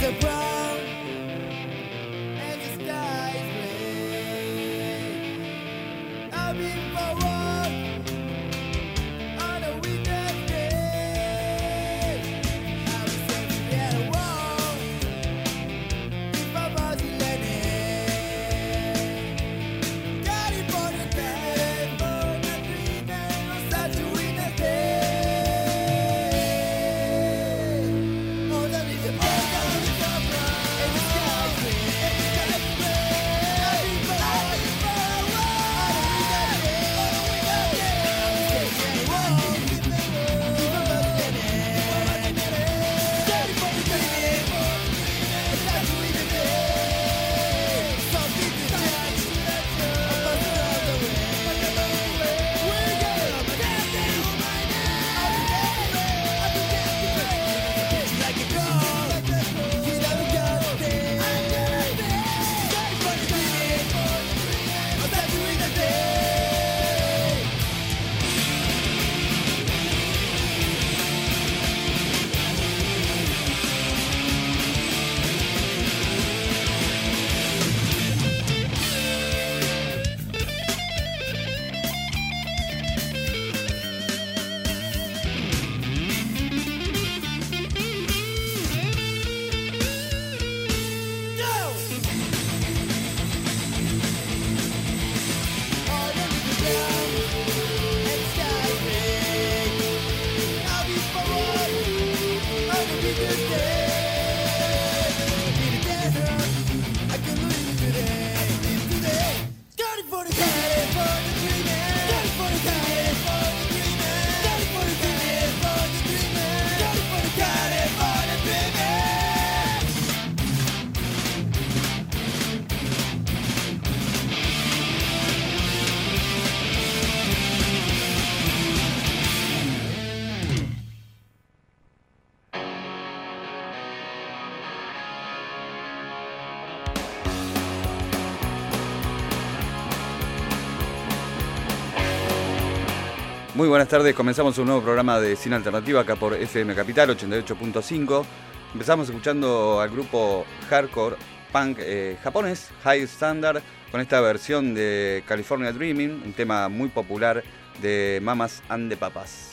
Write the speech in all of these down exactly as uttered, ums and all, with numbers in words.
Muy buenas tardes, comenzamos un nuevo programa de Cine Alternativo acá por F M Capital ochenta y ocho punto cinco. Empezamos escuchando al grupo hardcore punk eh, japonés, High Standard, con esta versión de California Dreaming, un tema muy popular de Mamas and the Papas.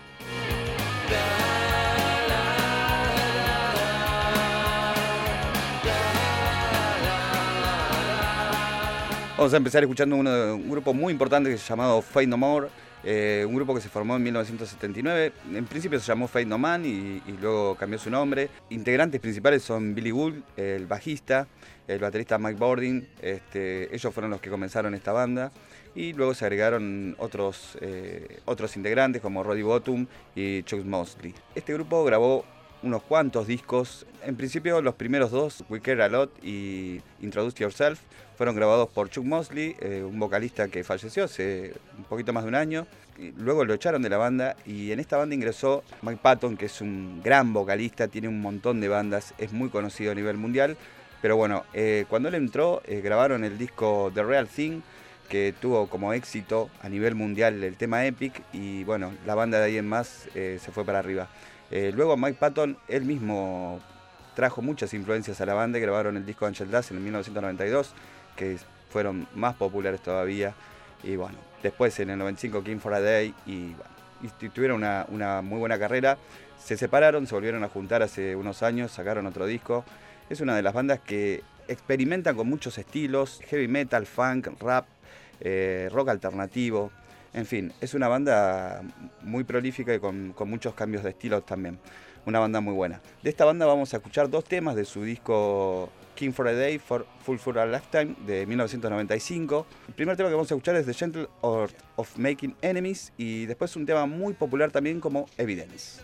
Vamos a empezar escuchando uno, un grupo muy importante que se llamado Faith No More. Eh, un grupo que se formó en mil novecientos setenta y nueve, en principio se llamó Faith No Man y, y luego cambió su nombre. Integrantes principales son Billy Gould, el bajista, el baterista Mike Bordin, este, ellos fueron los que comenzaron esta banda y luego se agregaron otros, eh, otros integrantes como Roddy Bottum y Chuck Mosley. Este grupo grabó unos cuantos discos, en principio los primeros dos, We Care A Lot y Introduce Yourself, fueron grabados por Chuck Mosley, eh, un vocalista que falleció hace un poquito más de un año. Y luego lo echaron de la banda y en esta banda ingresó Mike Patton, que es un gran vocalista, tiene un montón de bandas, es muy conocido a nivel mundial. Pero bueno, eh, cuando él entró, eh, grabaron el disco The Real Thing, que tuvo como éxito a nivel mundial el tema Epic, y bueno, la banda de ahí en más eh, se fue para arriba. Eh, luego Mike Patton, él mismo trajo muchas influencias a la banda y grabaron el disco Angel Dust en mil novecientos noventa y dos, que fueron más populares todavía. Y bueno, después en el noventa y cinco King for a Day y, bueno, y tuvieron una, una muy buena carrera. Se separaron, se volvieron a juntar hace unos años, sacaron otro disco. Es una de las bandas que experimentan con muchos estilos, heavy metal, funk, rap, eh, rock alternativo. En fin, es una banda muy prolífica y con, con muchos cambios de estilos también. Una banda muy buena. De esta banda vamos a escuchar dos temas de su disco King for a Day, for Full for a Lifetime, de mil novecientos noventa y cinco. El primer tema que vamos a escuchar es The Gentle Art of Making Enemies y después un tema muy popular también como Evidence.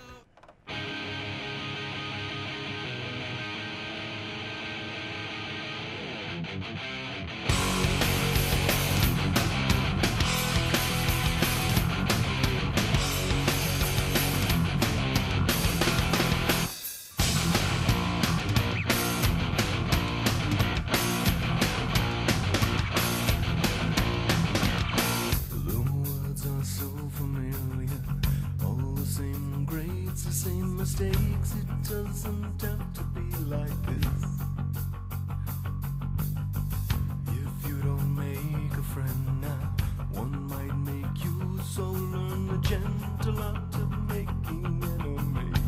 Mistakes, it doesn't have to be. like this. If you don't make a friend now, one might make you. So learn the gentle art of making enemies.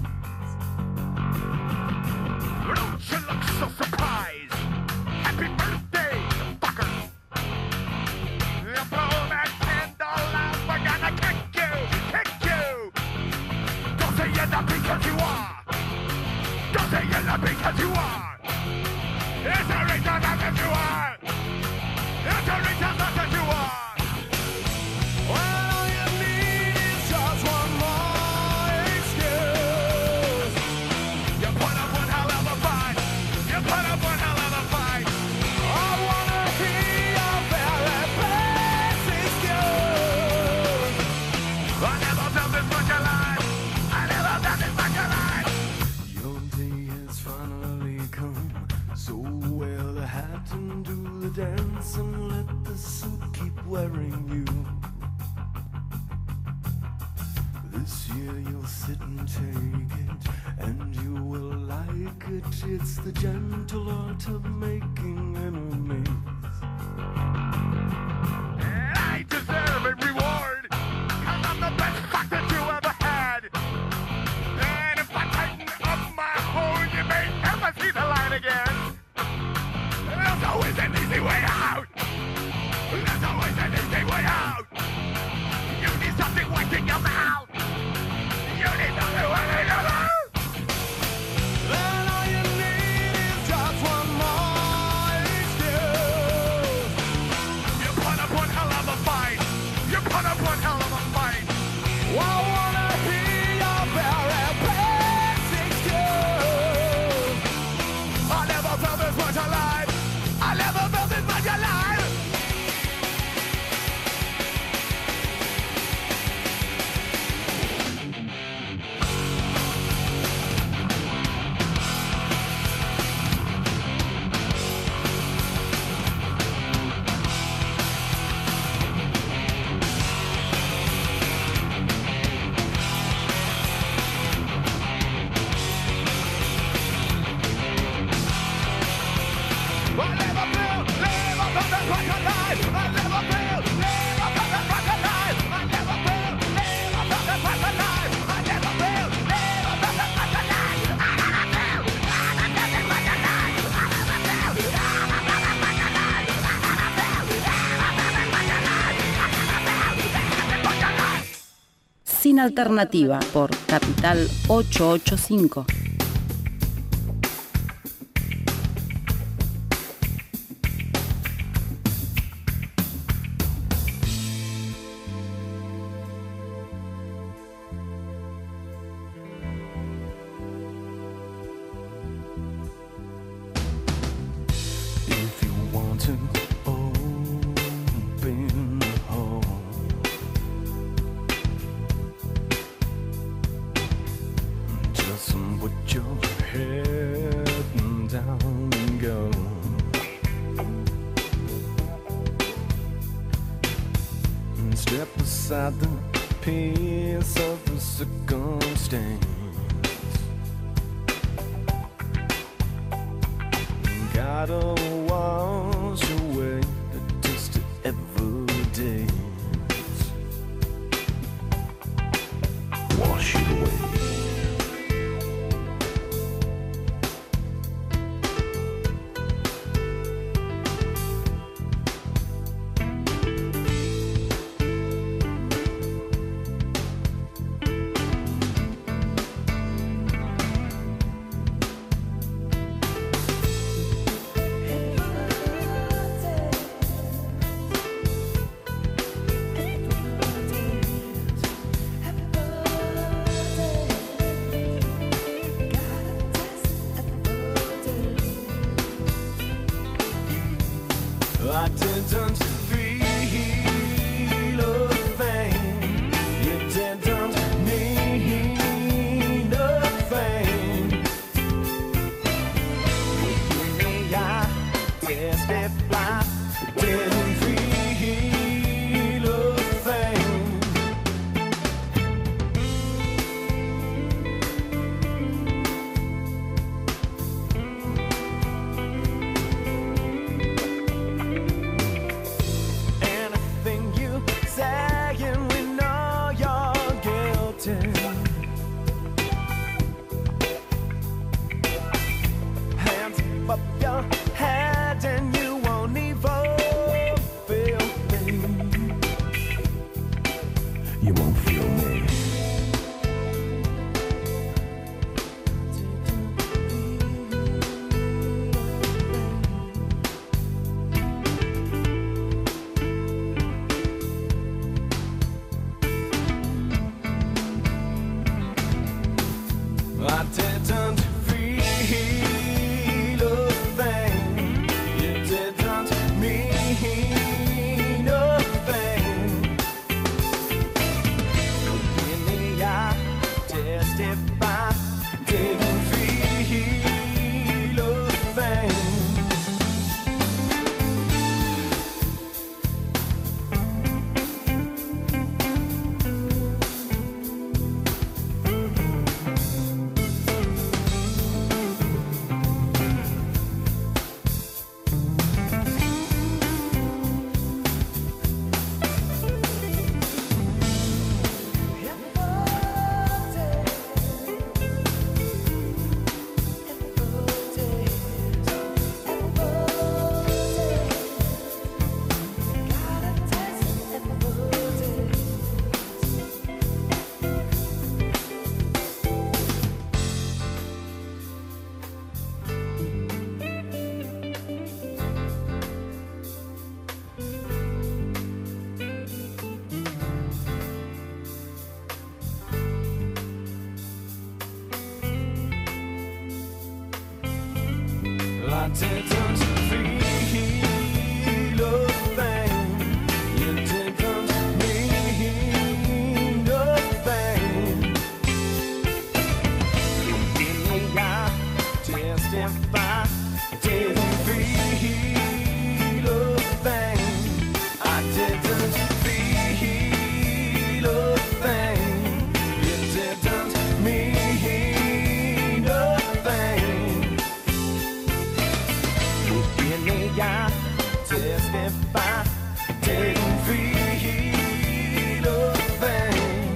Don't you look so surprised? Happy birthday, fucker! You blow that candle out, we're gonna kick you, kick you! Don't say you're not because you are! Don't say you're not because you are! It's a reason not that you are! It's a reason not that you are! Well, all you need is just one more excuse. You put up one hell of a fight. You put up one hell of a fight. I wanna hear your very best excuse. I never felt this much alive. I never felt this much alive. Your day has finally come. So wear the hat and do the dance and let the suit keep wearing you. This year you'll sit and take it, and you will like it. It's the gentle art of making enemies. And I deserve a reward, 'cause I'm the best fuck that you ever had. And if I tighten up my horn, you may never see the light again. There's always an easy way out. There's always an easy way out. You need something wet in your mouth. You need something wet in your mouth. Then all you need is just one more excuse. You put up one hell of a fight. You put up one hell of a fight. I wanna hear your very best excuse. I never felt this much alive. I never felt this much alive. I never felt, never felt this much alive. I never felt, never felt this much alive. I never felt, never felt this much alive. I never felt, never felt this much alive. I never felt, never felt this much alive. I never felt, never felt this much alive. I never felt, never felt this much alive. I never felt this much alive. Sin Alternativa por Capital ochocientos ochenta y cinco. If you want to open the hole, just put your head down and go. And step aside the piece of the circumstance. Gotta wash away the dust of everyday. Wash it away. you won't feel me. I didn't feel a thing. You didn't mean a thing. In the eye, testify. Didn't feel a thing. I didn't feel a thing. You didn't mean a thing. In the eye, testify. Didn't feel a thing. I didn't feel a thing. You didn't mean a thing. In the eye, testify. Didn't feel a thing.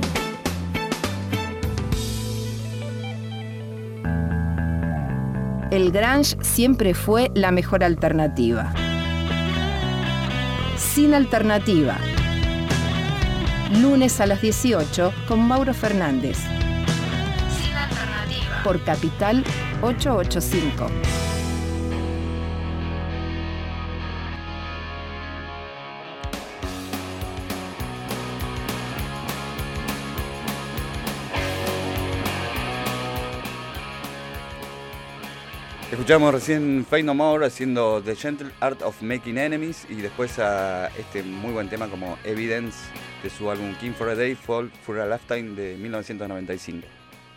El grunge siempre fue la mejor alternativa. Sin alternativa. Lunes a las dieciocho con Mauro Fernández. Sin alternativa. Por Capital ochocientos ochenta y cinco. Escuchamos recién Faith No More haciendo The Gentle Art of Making Enemies y después a este muy buen tema como Evidence de su álbum King for a Day, Fall for a Lifetime de mil novecientos noventa y cinco.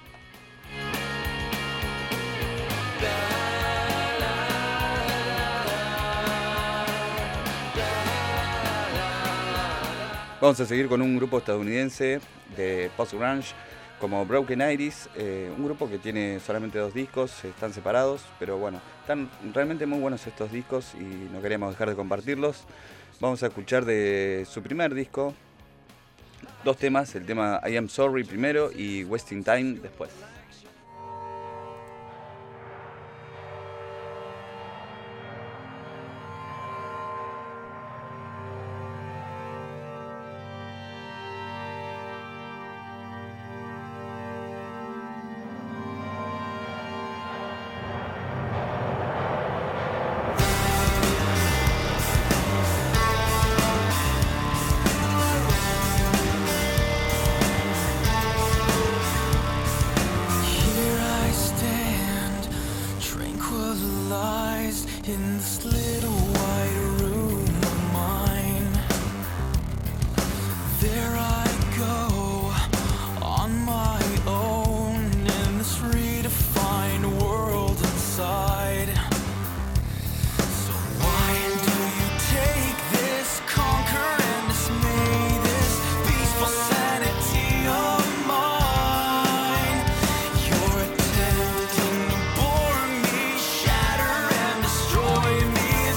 Vamos a seguir con un grupo estadounidense de post-grunge como Broken Iris, eh, un grupo que tiene solamente dos discos, están separados, pero bueno, están realmente muy buenos estos discos y no queríamos dejar de compartirlos. Vamos a escuchar de su primer disco dos temas, el tema I Am Sorry primero y Wasting Time después. In this little white room of mine, there I go on my own in this redefined world inside. So why do you take this conquer and dismay, this peaceful sanity of mine? You're attempting to bore me, shatter and destroy me.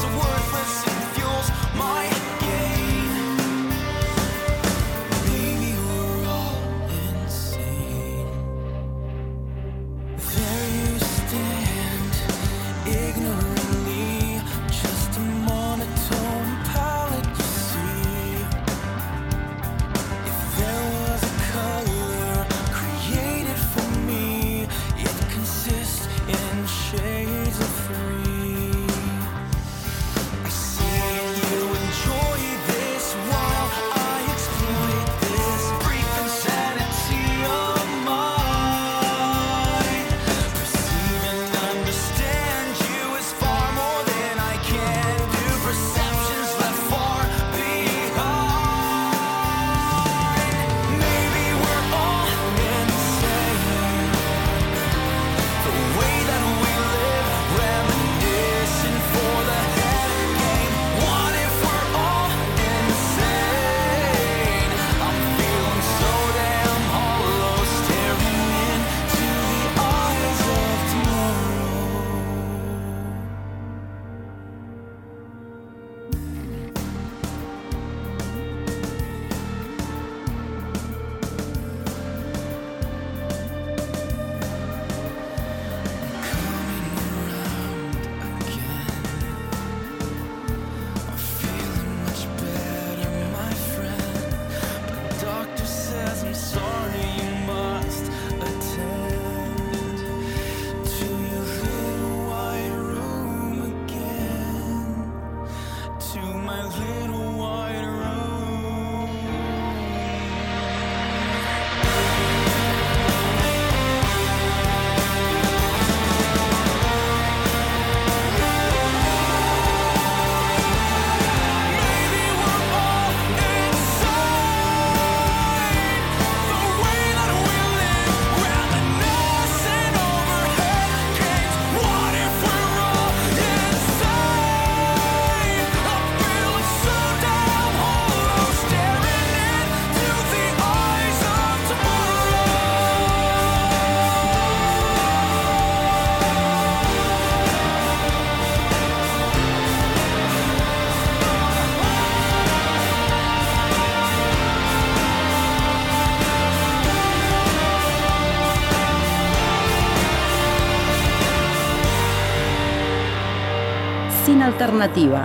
sin alternativa.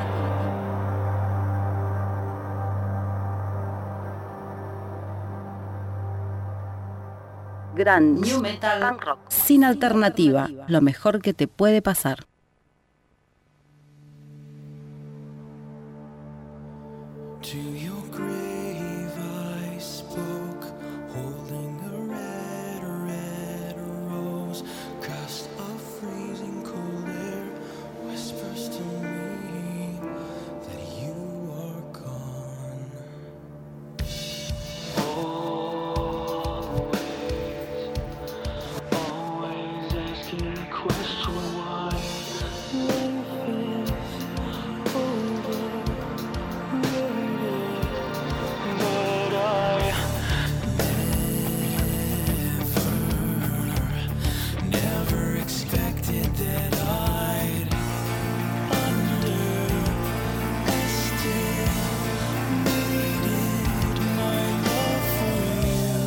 Grunge, New Metal, Punk Rock, sin alternativa, lo mejor que te puede pasar. To your grave I spoke, holding a red, red rose. Cast a freezing cold air, whispers to me that you are gone. Always, always asking the question why life is over. But I never, never expected that I'd underestimated my love for you.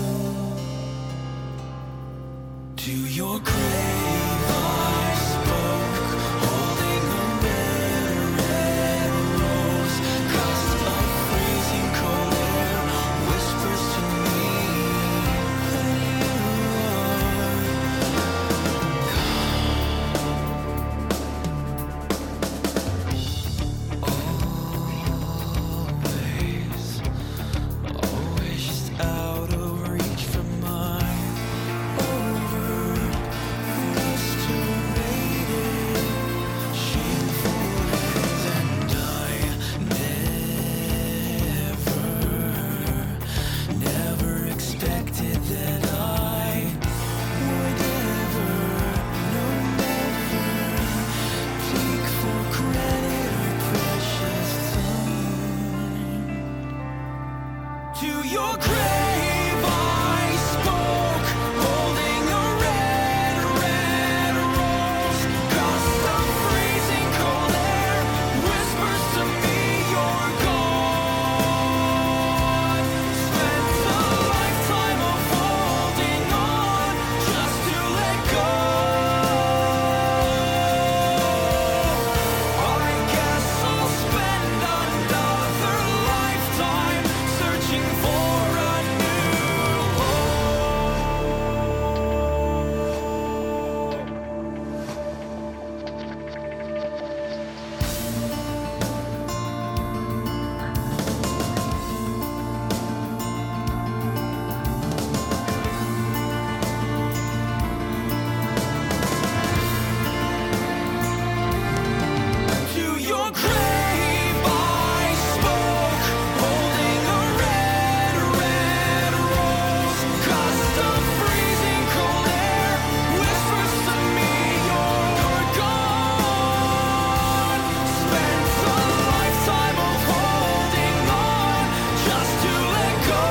To your grave I spoke, holding a red, red rose. Gust of freezing cold air whispers to me that you are always, always just out of reach from my over-frustrated, shameful hands. And I never, never expected that I would ever, no never, take for granted our precious time. To your grave I spoke, holding a red, red rose. Gust of freezing cold air whispers to me you're gone. Spent a lifetime of holding on just to let go. I guess I'll spend another lifetime searching for a new To your grave I spoke, holding a red, red rose. Gust of freezing cold air whispers to me you're gone. Spent a lifetime of holding on just to let go.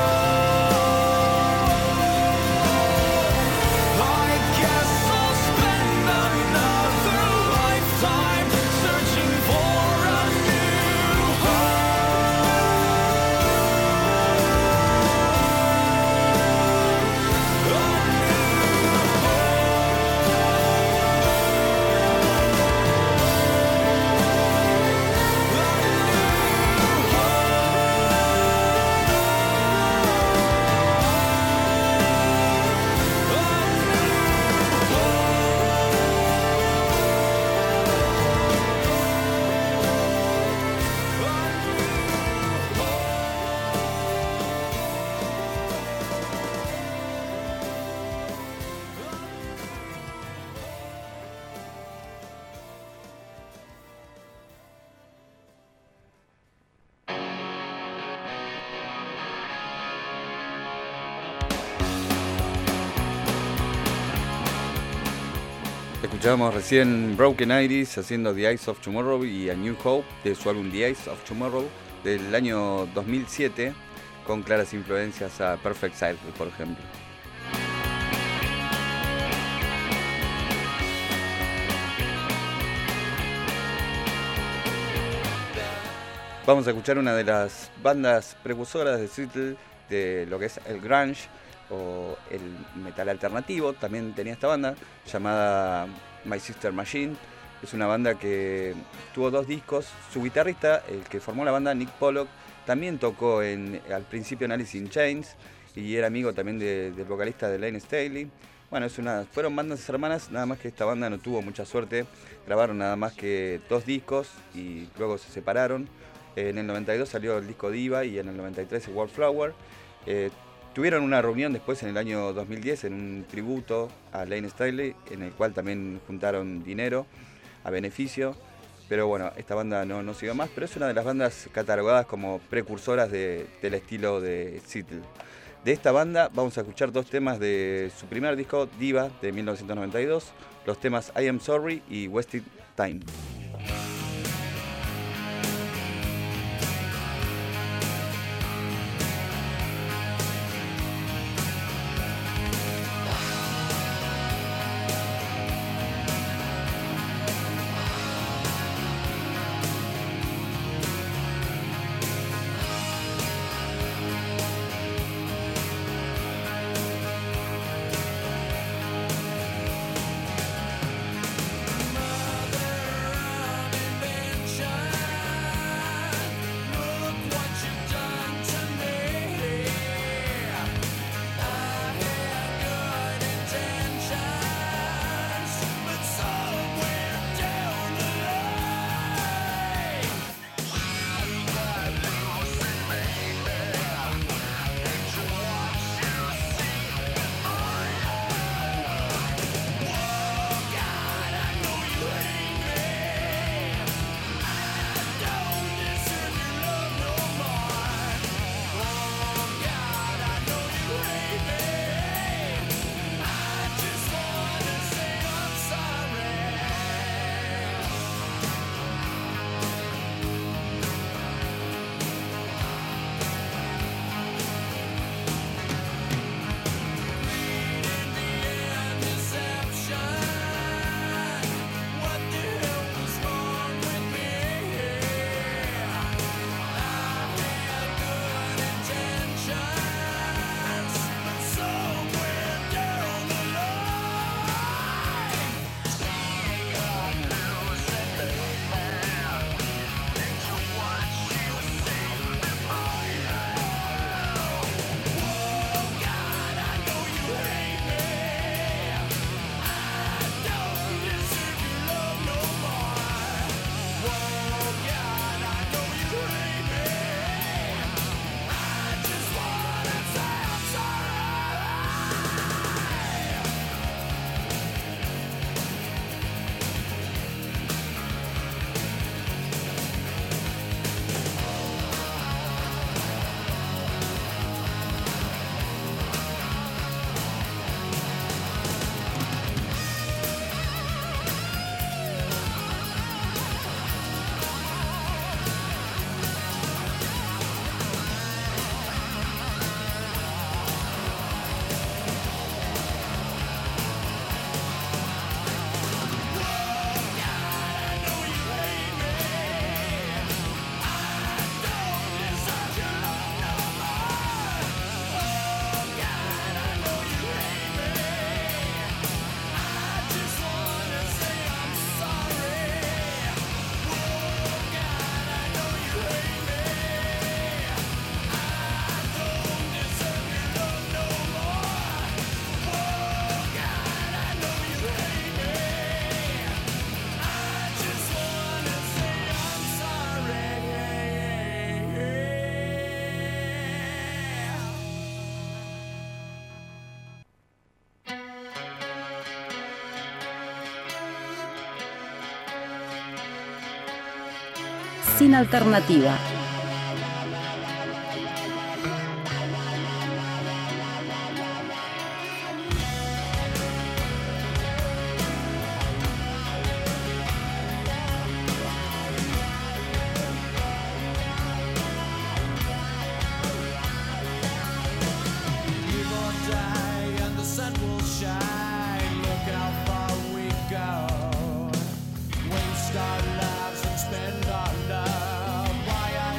I guess I'll spend another lifetime searching for a new Escuchábamos recién Broken Iris haciendo The Eyes of Tomorrow y A New Hope de su álbum The Eyes of Tomorrow del año dos mil siete, con claras influencias a Perfect Circle, por ejemplo. Vamos a escuchar una de las bandas precursoras de Seattle de lo que es el grunge o el metal alternativo. También tenía esta banda llamada My Sister Machine, Es una banda que tuvo dos discos. Su guitarrista, el que formó la banda, Nick Pollock, también tocó en, al principio en Alice in Chains y era amigo también de, del vocalista de Layne Staley. Bueno, es una, fueron bandas hermanas, nada más que esta banda no tuvo mucha suerte. Grabaron nada más que dos discos y luego se separaron. En el noventa y dos salió el disco Diva y en el noventa y tres el Wallflower. Eh, tuvieron una reunión después en el año dos mil diez en un tributo a Layne Staley, en el cual también juntaron dinero a beneficio. Pero bueno, esta banda no, no siguió más, pero es una de las bandas catalogadas como precursoras de, del estilo de Seattle. De esta banda vamos a escuchar dos temas de su primer disco, Diva, de mil novecientos noventa y dos, los temas I Am Sorry y Wasted Time. Sin alternativa. Waste our lives and spend our love. Why are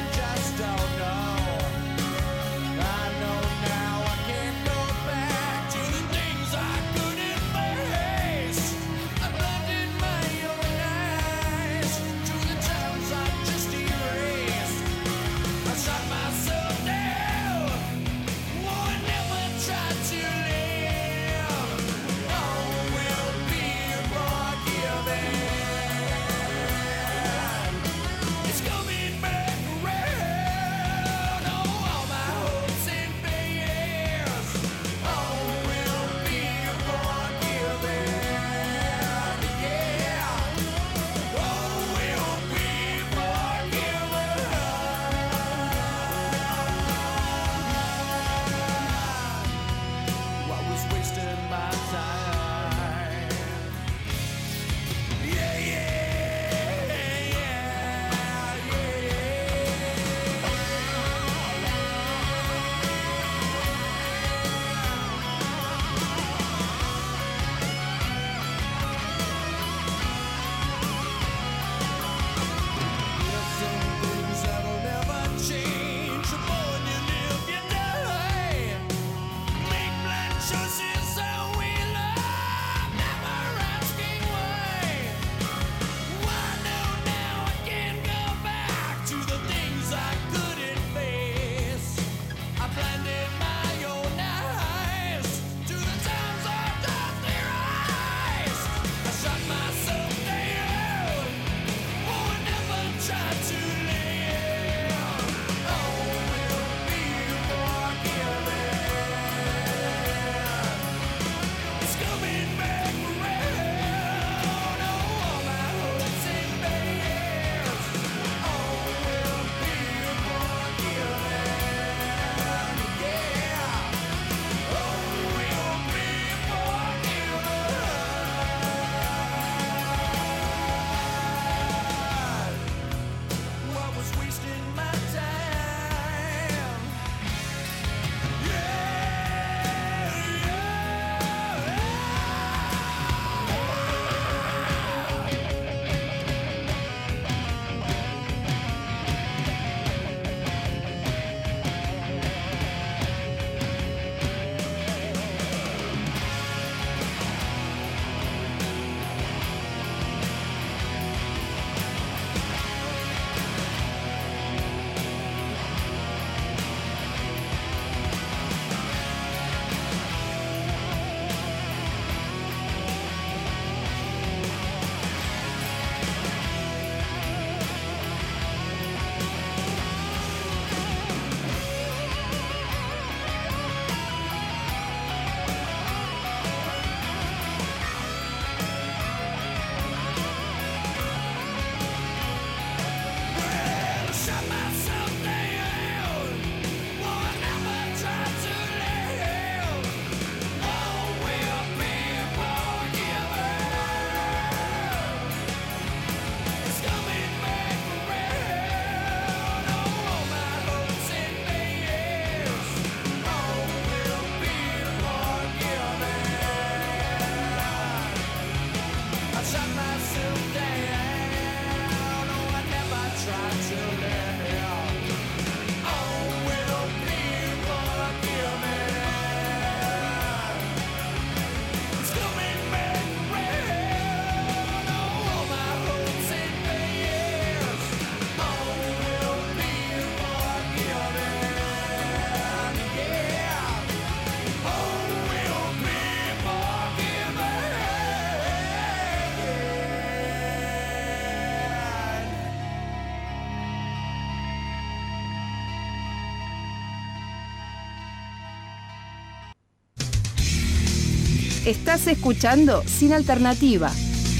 Estás escuchando Sin Alternativa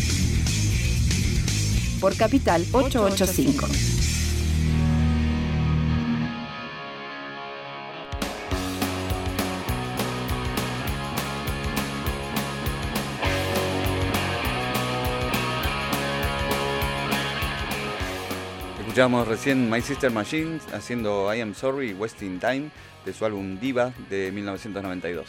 por Capital ochocientos ochenta y cinco. Escuchamos recién My Sister Machine haciendo I Am Sorry Wasting Time de su álbum Diva de mil novecientos noventa y dos.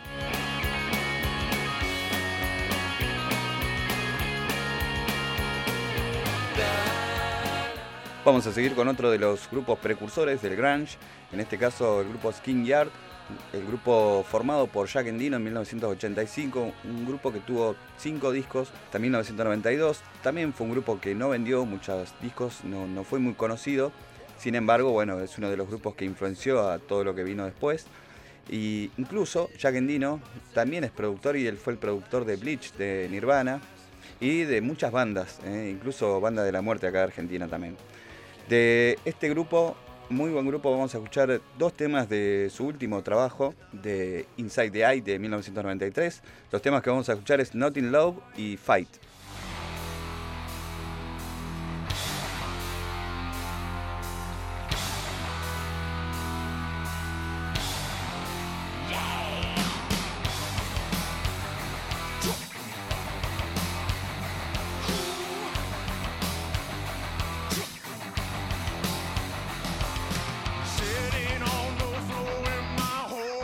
Vamos a seguir con otro de los grupos precursores del grunge, en este caso el grupo Skin Yard, el grupo formado por Jack Endino en mil novecientos ochenta y cinco, un grupo que tuvo cinco discos hasta mil novecientos noventa y dos. También fue un grupo que no vendió muchos discos, no, no fue muy conocido. Sin embargo, bueno, es uno de los grupos que influenció a todo lo que vino después. Y incluso Jack Endino también es productor, y él fue el productor de Bleach, de Nirvana, y de muchas bandas, eh, incluso Banda de la Muerte acá de Argentina también. De este grupo, muy buen grupo, vamos a escuchar dos temas de su último trabajo, de Inside the Eye de mil novecientos noventa y tres. Los temas que vamos a escuchar es Not in Love y Fight.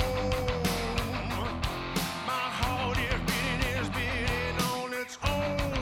Oh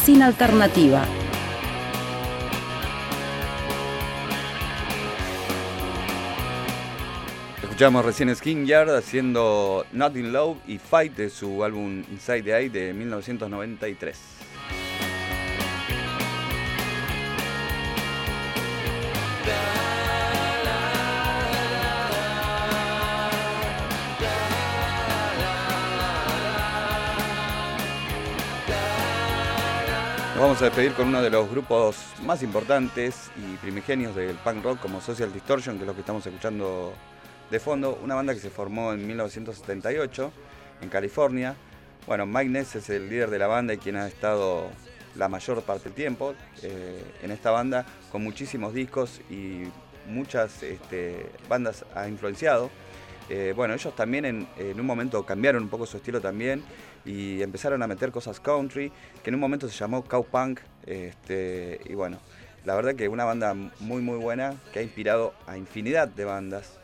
sin alternativa. Escuchamos recién Skin Yard haciendo Not in Love y Fight de su álbum Inside the Eye de mil novecientos noventa y tres. Nos vamos a despedir con uno de los grupos más importantes y primigenios del punk rock como Social Distortion, que es lo que estamos escuchando de fondo, una banda que se formó en mil novecientos setenta y ocho en California. Bueno, Mike Ness es el líder de la banda y quien ha estado la mayor parte del tiempo eh, en esta banda, con muchísimos discos y muchas este, bandas ha influenciado. Eh, bueno, ellos también en, en un momento cambiaron un poco su estilo también y empezaron a meter cosas country, que en un momento se llamó Cowpunk, este, y bueno, la verdad que una banda muy muy buena que ha inspirado a infinidad de bandas.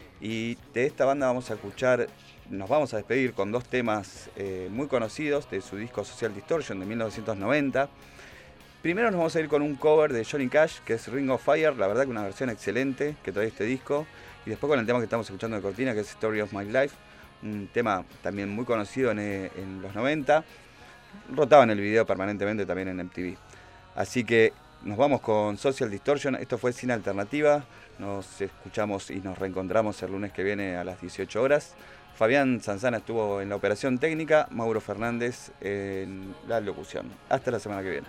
Y de esta banda vamos a escuchar, nos vamos a despedir con dos temas eh, muy conocidos de su disco Social Distortion de mil novecientos noventa. Primero nos vamos a ir con un cover de Johnny Cash, que es Ring of Fire, la verdad que una versión excelente que trae este disco. Y después con el tema que estamos escuchando de cortina, que es Story of My Life, un tema también muy conocido en, en los noventa. Rotaba en el video permanentemente también en M T V. Así que nos vamos con Social Distortion, esto fue Sin Alternativa. Nos escuchamos y nos reencontramos el lunes que viene a las dieciocho horas. Fabián Zanzana estuvo en la operación técnica, Mauro Fernández en la locución. Hasta la semana que viene.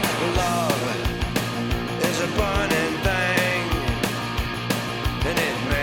Burning thing, and it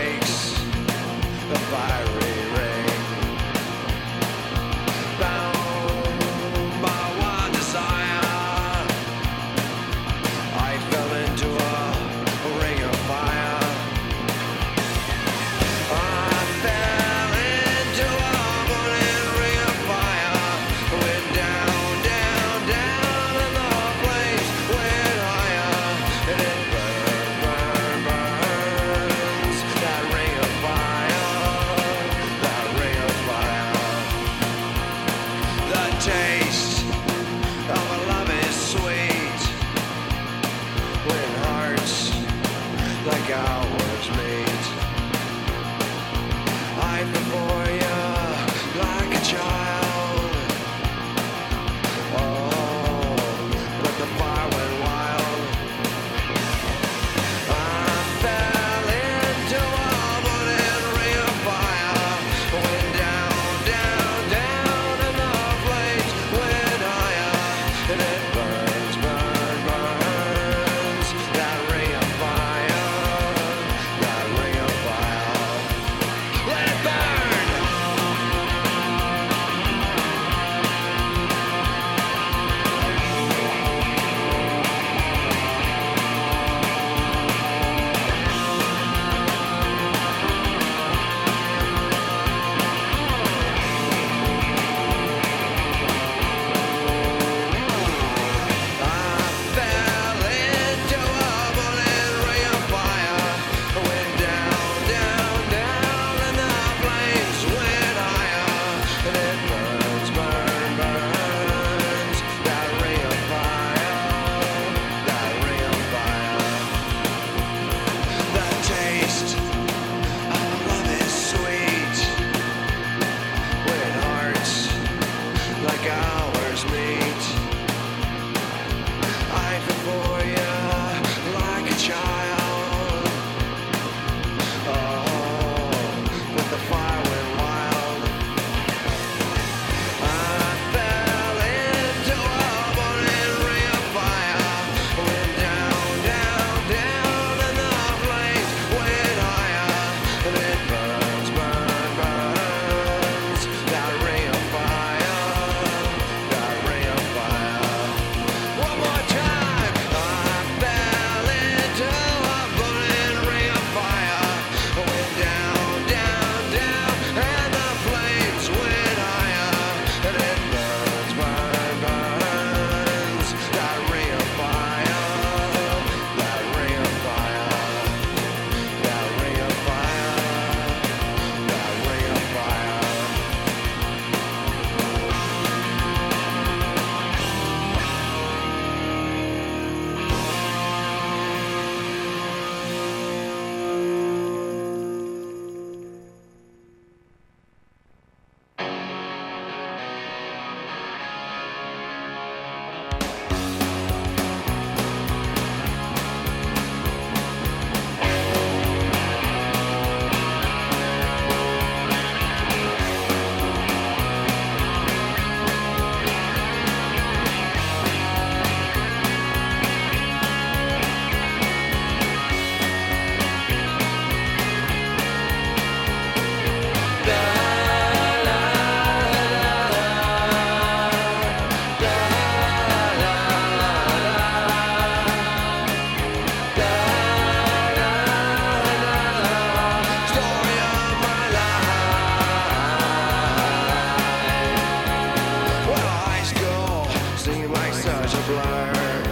seemed like such a blur.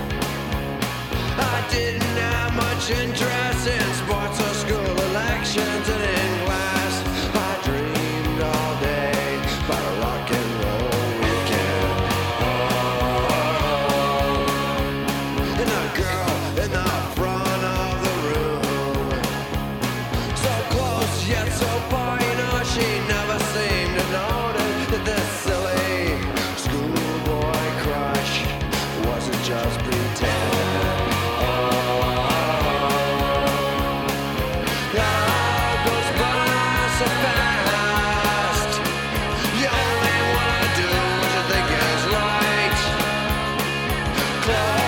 I didn't have much interest in sports or school elections, and in class I dreamed all day about a rock and roll weekend. Oh, and a girl in the front of the room, so close yet so far, you know, she never seemed to notice that this silly schoolboy crush wasn't just pretend. Close